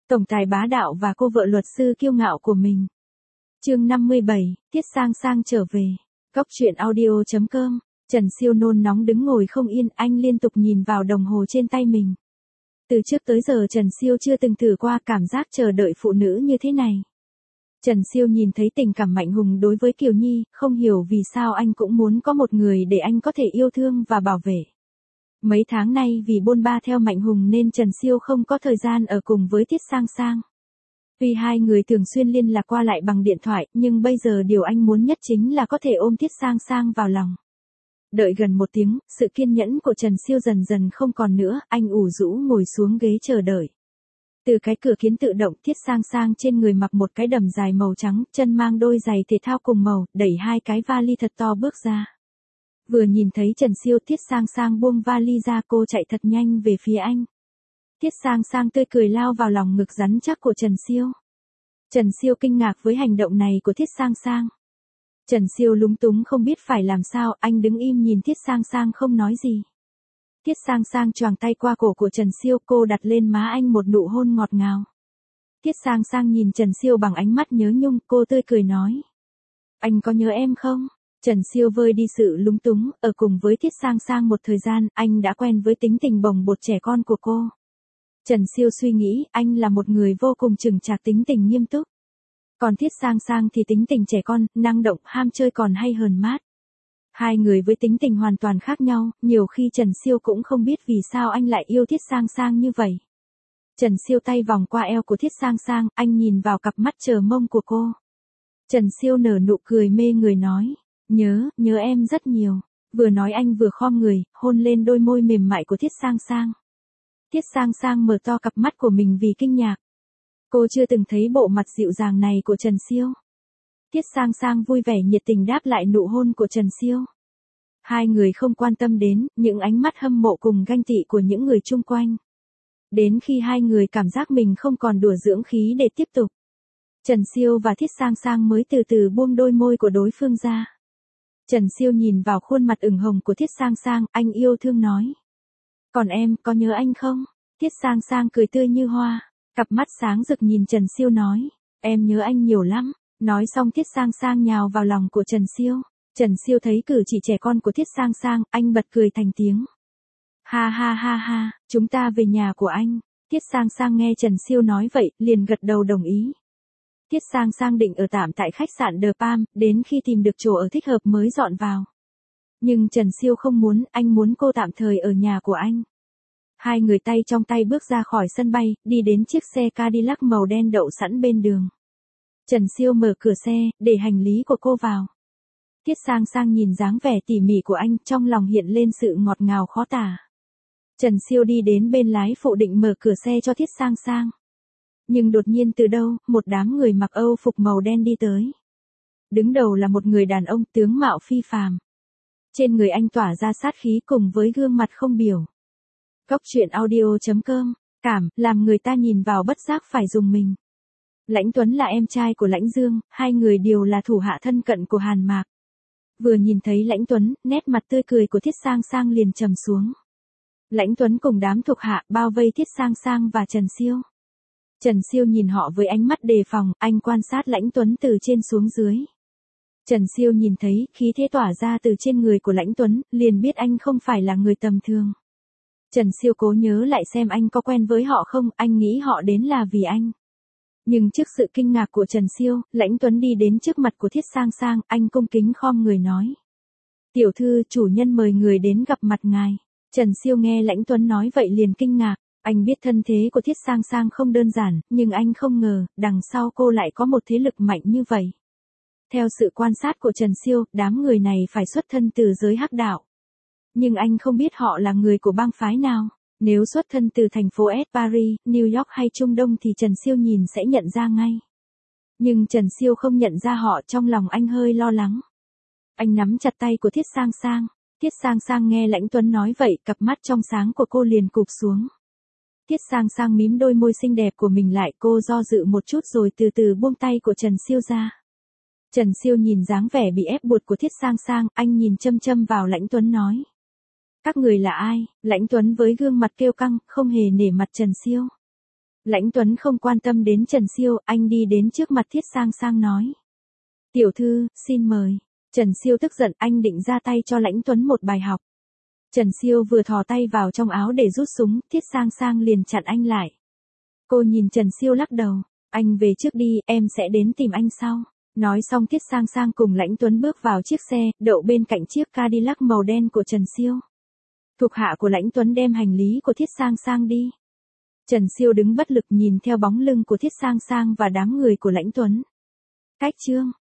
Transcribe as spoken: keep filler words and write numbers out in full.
Tổng tài bá đạo và cô vợ luật sư kiêu ngạo của mình. Chương năm mươi bảy, Tiết Sang Sang trở về. Góc truyện audio chấm com. Trần Siêu nôn nóng đứng ngồi không yên, anh liên tục nhìn vào đồng hồ trên tay mình. Từ trước tới giờ Trần Siêu chưa từng thử qua cảm giác chờ đợi phụ nữ như thế này. Trần Siêu nhìn thấy tình cảm Mạnh Hùng đối với Kiều Nhi, không hiểu vì sao anh cũng muốn có một người để anh có thể yêu thương và bảo vệ. Mấy tháng nay vì bôn ba theo Mạnh Hùng nên Trần Siêu không có thời gian ở cùng với Tiết Sang Sang. Tuy hai người thường xuyên liên lạc qua lại bằng điện thoại, nhưng bây giờ điều anh muốn nhất chính là có thể ôm Tiết Sang Sang vào lòng. Đợi gần một tiếng, sự kiên nhẫn của Trần Siêu dần dần không còn nữa, anh ủ rũ ngồi xuống ghế chờ đợi. Từ cái cửa kiến tự động, Tiết Sang Sang trên người mặc một cái đầm dài màu trắng, chân mang đôi giày thể thao cùng màu, đẩy hai cái vali thật to bước ra. Vừa nhìn thấy Trần Siêu, Tiết Sang Sang buông vali ra, cô chạy thật nhanh về phía anh. Tiết Sang Sang tươi cười lao vào lòng ngực rắn chắc của Trần Siêu. Trần Siêu kinh ngạc với hành động này của Tiết Sang Sang. Trần Siêu lúng túng không biết phải làm sao, anh đứng im nhìn Tiết Sang Sang không nói gì. Tiết Sang Sang choàng tay qua cổ của Trần Siêu, cô đặt lên má anh một nụ hôn ngọt ngào. Tiết Sang Sang nhìn Trần Siêu bằng ánh mắt nhớ nhung, cô tươi cười nói. Anh có nhớ em không? Trần Siêu vơi đi sự lúng túng, ở cùng với Tiết Sang Sang một thời gian, anh đã quen với tính tình bồng bột trẻ con của cô. Trần Siêu suy nghĩ, anh là một người vô cùng chững chạc, tính tình nghiêm túc. Còn Tiết Sang Sang thì tính tình trẻ con, năng động, ham chơi còn hay hờn mát. Hai người với tính tình hoàn toàn khác nhau, nhiều khi Trần Siêu cũng không biết vì sao anh lại yêu Tiết Sang Sang như vậy. Trần Siêu tay vòng qua eo của Tiết Sang Sang, anh nhìn vào cặp mắt chờ mong của cô. Trần Siêu nở nụ cười mê người nói, nhớ, nhớ em rất nhiều. Vừa nói anh vừa khom người, hôn lên đôi môi mềm mại của Tiết Sang Sang. Tiết Sang Sang mở to cặp mắt của mình vì kinh ngạc. Cô chưa từng thấy bộ mặt dịu dàng này của Trần Siêu. Tiết Sang Sang vui vẻ nhiệt tình đáp lại nụ hôn của Trần Siêu. Hai người không quan tâm đến những ánh mắt hâm mộ cùng ganh tị của những người chung quanh. Đến khi hai người cảm giác mình không còn đùa dưỡng khí để tiếp tục, Trần Siêu và Tiết Sang Sang mới từ từ buông đôi môi của đối phương ra. Trần Siêu nhìn vào khuôn mặt ửng hồng của Tiết Sang Sang, anh yêu thương nói. Còn em, có nhớ anh không? Tiết Sang Sang cười tươi như hoa, cặp mắt sáng rực nhìn Trần Siêu nói. Em nhớ anh nhiều lắm. Nói xong Tiết Sang Sang nhào vào lòng của Trần Siêu. Trần Siêu thấy cử chỉ trẻ con của Tiết Sang Sang, anh bật cười thành tiếng. Ha ha ha ha, chúng ta về nhà của anh. Tiết Sang Sang nghe Trần Siêu nói vậy, liền gật đầu đồng ý. Tiết Sang Sang định ở tạm tại khách sạn The Palm, đến khi tìm được chỗ ở thích hợp mới dọn vào. Nhưng Trần Siêu không muốn, anh muốn cô tạm thời ở nhà của anh. Hai người tay trong tay bước ra khỏi sân bay, đi đến chiếc xe Cadillac màu đen đậu sẵn bên đường. Trần Siêu mở cửa xe, để hành lý của cô vào. Tiết Sang Sang nhìn dáng vẻ tỉ mỉ của anh, trong lòng hiện lên sự ngọt ngào khó tả. Trần Siêu đi đến bên lái phụ định mở cửa xe cho Tiết Sang Sang. Nhưng đột nhiên từ đâu, một đám người mặc Âu phục màu đen đi tới. Đứng đầu là một người đàn ông tướng mạo phi phàm. Trên người anh tỏa ra sát khí cùng với gương mặt không biểu. Góc truyện audio chấm com, cảm, làm người ta nhìn vào bất giác phải dùng mình. Lãnh Tuấn là em trai của Lãnh Dương, hai người đều là thủ hạ thân cận của Hàn Mạc. Vừa nhìn thấy Lãnh Tuấn, nét mặt tươi cười của Tiết Sang Sang liền trầm xuống. Lãnh Tuấn cùng đám thuộc hạ bao vây Tiết Sang Sang và Trần Siêu. Trần Siêu nhìn họ với ánh mắt đề phòng, anh quan sát Lãnh Tuấn từ trên xuống dưới. Trần Siêu nhìn thấy khí thế tỏa ra từ trên người của Lãnh Tuấn, liền biết anh không phải là người tầm thường. Trần Siêu cố nhớ lại xem anh có quen với họ không, anh nghĩ họ đến là vì anh. Nhưng trước sự kinh ngạc của Trần Siêu, Lãnh Tuấn đi đến trước mặt của Tiết Sang Sang, anh cung kính khom người nói. Tiểu thư, chủ nhân mời người đến gặp mặt ngài. Trần Siêu nghe Lãnh Tuấn nói vậy liền kinh ngạc, anh biết thân thế của Tiết Sang Sang không đơn giản, nhưng anh không ngờ, đằng sau cô lại có một thế lực mạnh như vậy. Theo sự quan sát của Trần Siêu, đám người này phải xuất thân từ giới hắc đạo. Nhưng anh không biết họ là người của bang phái nào. Nếu xuất thân từ thành phố S, Paris, New York hay Trung Đông thì Trần Siêu nhìn sẽ nhận ra ngay. Nhưng Trần Siêu không nhận ra họ, trong lòng anh hơi lo lắng. Anh nắm chặt tay của Tiết Sang Sang. Tiết Sang Sang nghe Lãnh Tuấn nói vậy, cặp mắt trong sáng của cô liền cụp xuống. Tiết Sang Sang mím đôi môi xinh đẹp của mình lại, cô do dự một chút rồi từ từ buông tay của Trần Siêu ra. Trần Siêu nhìn dáng vẻ bị ép buộc của Tiết Sang Sang, anh nhìn chăm chăm vào Lãnh Tuấn nói. Các người là ai? Lãnh Tuấn với gương mặt kêu căng, không hề nể mặt Trần Siêu. Lãnh Tuấn không quan tâm đến Trần Siêu, anh đi đến trước mặt Thiết Sang Sang nói. Tiểu thư, xin mời. Trần Siêu tức giận, anh định ra tay cho Lãnh Tuấn một bài học. Trần Siêu vừa thò tay vào trong áo để rút súng, Thiết Sang Sang liền chặn anh lại. Cô nhìn Trần Siêu lắc đầu, anh về trước đi, em sẽ đến tìm anh sau. Nói xong Thiết Sang Sang cùng Lãnh Tuấn bước vào chiếc xe, đậu bên cạnh chiếc Cadillac màu đen của Trần Siêu. Thuộc hạ của Lãnh Tuấn đem hành lý của Thiết Sang Sang đi. Trần Siêu đứng bất lực nhìn theo bóng lưng của Thiết Sang Sang và đám người của Lãnh Tuấn. Cách chương